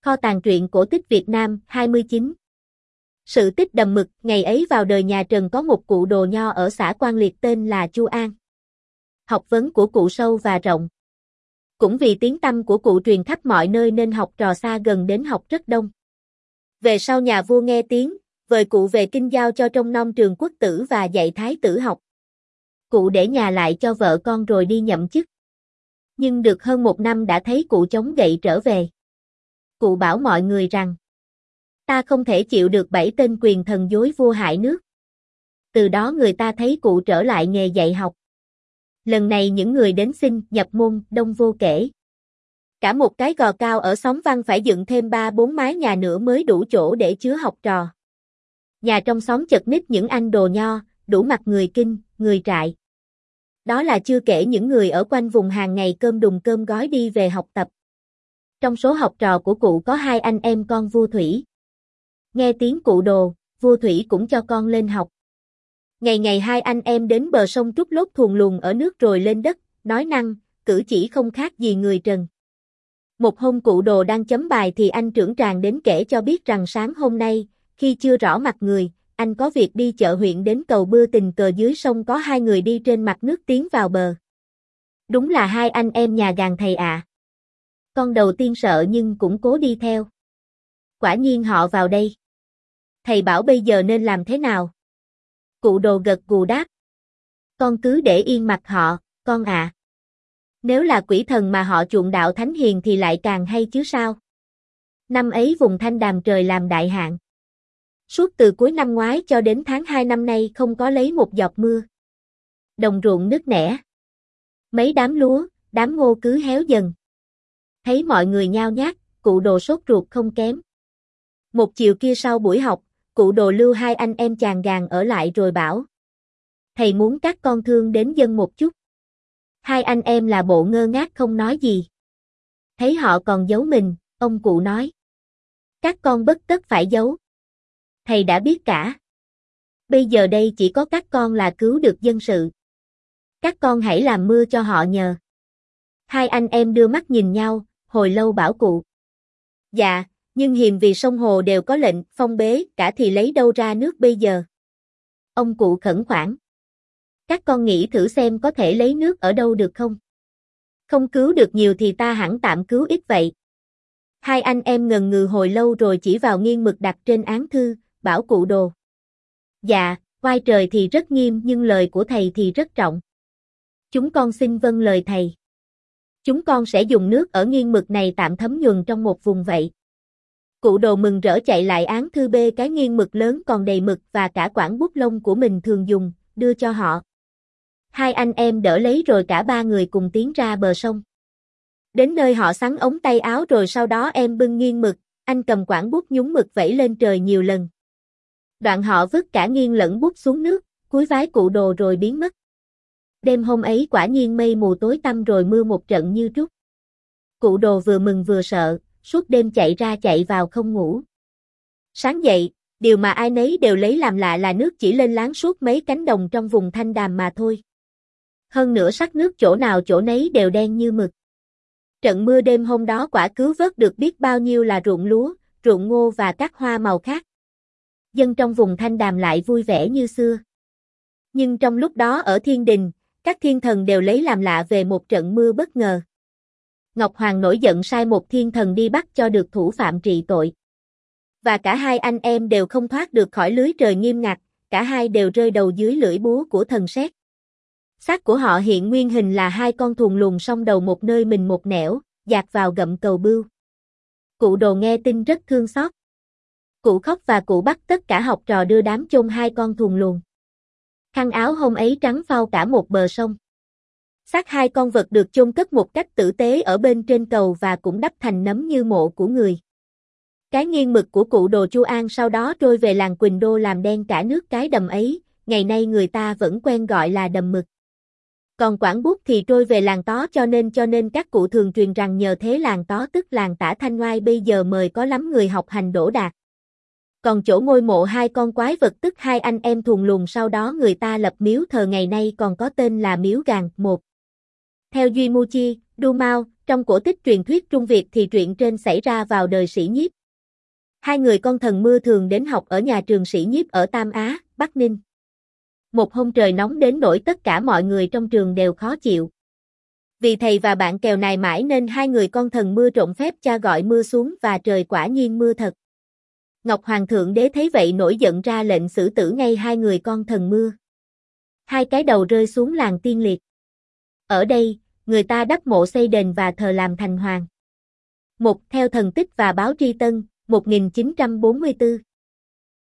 Kho tàng truyện cổ tích Việt Nam 29. Sự tích đầm mực. Ngày ấy vào đời nhà Trần có một cụ đồ nho ở xã Quan Liệt tên là Chu An. Học vấn của cụ sâu và rộng. Cũng vì tiếng tăm của cụ truyền khắp mọi nơi nên học trò xa gần đến học rất đông. Về sau nhà vua nghe tiếng, vời cụ về kinh giao cho trông nom trường quốc tử và dạy thái tử học. Cụ để nhà lại cho vợ con rồi đi nhậm chức. Nhưng được hơn một năm đã thấy cụ chống gậy trở về. Cụ bảo mọi người rằng, ta không thể chịu được 7 tên quyền thần dối vua hại nước. Từ đó người ta thấy cụ trở lại nghề dạy học. Lần này những người đến xin nhập môn đông vô kể. Cả một cái gò cao ở xóm Văn phải dựng thêm 3-4 mái nhà nữa mới đủ chỗ để chứa học trò. Nhà trong xóm chật ních những anh đồ nho, đủ mặt người Kinh, người Trại. Đó là chưa kể những người ở quanh vùng hàng ngày cơm đùng cơm gói đi về học tập. Trong số học trò của cụ có 2 anh em con vua Thủy. Nghe tiếng cụ đồ, vua Thủy cũng cho con lên học. Ngày ngày 2 anh em đến bờ sông trút lốt thuần luồng ở nước rồi lên đất, nói năng, cử chỉ không khác gì người Trần. Một hôm cụ đồ đang chấm bài thì anh trưởng tràng đến kể cho biết rằng sáng hôm nay, khi chưa rõ mặt người, anh có việc đi chợ huyện đến cầu Bưa tình cờ dưới sông có 2 người đi trên mặt nước tiến vào bờ. Đúng là 2 anh em nhà gàn thầy ạ. Con đầu tiên sợ nhưng cũng cố đi theo. Quả nhiên họ vào đây. Thầy bảo bây giờ nên làm thế nào? Cụ đồ gật gù đáp. Con cứ để yên mặt họ, con ạ. Nếu là quỷ thần mà họ chuộng đạo thánh hiền thì lại càng hay chứ sao? Năm ấy vùng Thanh Đàm trời làm đại hạn. Suốt từ cuối năm ngoái cho đến tháng 2 năm nay không có lấy một giọt mưa. Đồng ruộng nứt nẻ. Mấy đám lúa, đám ngô cứ héo dần. Thấy mọi người nhao nhác, cụ đồ sốt ruột không kém. Một chiều kia sau buổi học, cụ đồ lưu 2 anh em chàng gàn ở lại rồi bảo. Thầy muốn các con thương đến dân một chút. 2 anh em là bộ ngơ ngác không nói gì. Thấy họ còn giấu mình, ông cụ nói. Các con bất tất phải giấu. Thầy đã biết cả. Bây giờ đây chỉ có các con là cứu được dân sự. Các con hãy làm mưa cho họ nhờ. 2 anh em đưa mắt nhìn nhau, hồi lâu bảo cụ. Dạ, nhưng hiềm vì sông hồ đều có lệnh phong bế cả thì lấy đâu ra nước bây giờ. Ông cụ khẩn khoản. Các con nghĩ thử xem có thể lấy nước ở đâu được không? Không cứu được nhiều thì ta hẳn tạm cứu ít vậy. 2 anh em ngần ngừ hồi lâu rồi chỉ vào nghiêng mực đặt trên án thư, bảo cụ đồ. Dạ, oai trời thì rất nghiêm nhưng lời của thầy thì rất trọng. Chúng con xin vâng lời thầy. Chúng con sẽ dùng nước ở nghiêng mực này tạm thấm nhuần trong một vùng vậy. Cụ đồ mừng rỡ chạy lại án thư bê cái nghiêng mực lớn còn đầy mực và cả quảng bút lông của mình thường dùng, đưa cho họ. 2 anh em đỡ lấy rồi cả 3 người cùng tiến ra bờ sông. Đến nơi họ xắn ống tay áo rồi sau đó em bưng nghiêng mực, anh cầm quảng bút nhúng mực vẩy lên trời nhiều lần. Đoạn họ vứt cả nghiêng lẫn bút xuống nước, cúi vái cụ đồ rồi biến mất. Đêm hôm ấy quả nhiên mây mù tối tăm rồi mưa một trận như trút. Cụ đồ vừa mừng vừa sợ, suốt đêm chạy ra chạy vào không ngủ. Sáng dậy, điều mà ai nấy đều lấy làm lạ là nước chỉ lên láng suốt mấy cánh đồng trong vùng Thanh Đàm mà thôi. Hơn nữa sắc nước chỗ nào chỗ nấy đều đen như mực. Trận mưa đêm hôm đó quả cứu vớt được biết bao nhiêu là ruộng lúa, ruộng ngô và các hoa màu khác. Dân trong vùng Thanh Đàm lại vui vẻ như xưa. Nhưng trong lúc đó ở thiên đình, các thiên thần đều lấy làm lạ về một trận mưa bất ngờ. Ngọc Hoàng nổi giận sai một thiên thần đi bắt cho được thủ phạm trị tội. Và cả 2 anh em đều không thoát được khỏi lưới trời nghiêm ngặt, cả hai đều rơi đầu dưới lưỡi búa của thần sét. Xác của họ hiện nguyên hình là 2 con thuần luồng song đầu một nơi mình một nẻo, dạt vào gậm cầu bưu. Cụ đồ nghe tin rất thương xót. Cụ khóc và cụ bắt tất cả học trò đưa đám chôn 2 con thuần luồng. Khăn áo hôm ấy trắng phau cả một bờ sông. Xác 2 con vật được chôn cất một cách tử tế ở bên trên cầu và cũng đắp thành nấm như mộ của người. Cái nghiêng mực của cụ đồ Chu An sau đó trôi về làng Quỳnh Đô làm đen cả nước cái đầm ấy, ngày nay người ta vẫn quen gọi là đầm mực. Còn quảng bút thì trôi về làng Tó cho nên các cụ thường truyền rằng nhờ thế làng Tó tức làng Tả Thanh Ngoai bây giờ mời có lắm người học hành đỗ đạt. Còn chỗ ngôi mộ 2 con quái vật tức 2 anh em thuần luồng sau đó người ta lập miếu thờ ngày nay còn có tên là miếu Gàn 1. Theo Duy Mu Chi, Du Mao, Trong cổ tích truyền thuyết Trung Việt thì truyện trên xảy ra vào đời Sĩ Nhiếp. Hai người con thần mưa thường đến học ở nhà trường Sĩ Nhiếp ở Tam Á, Bắc Ninh. Một hôm trời nóng đến nỗi tất cả mọi người trong trường đều khó chịu. Vì thầy và bạn kèo nài mãi nên hai người con thần mưa trộn phép cha gọi mưa xuống và trời quả nhiên mưa thật. Ngọc Hoàng thượng đế thấy vậy nổi giận ra lệnh xử tử ngay hai người con thần mưa. Hai cái đầu rơi xuống làng Tiên Liệt. Ở đây, người ta đắp mộ xây đền và thờ làm thành hoàng. Một theo thần tích và báo tri tân, 1944.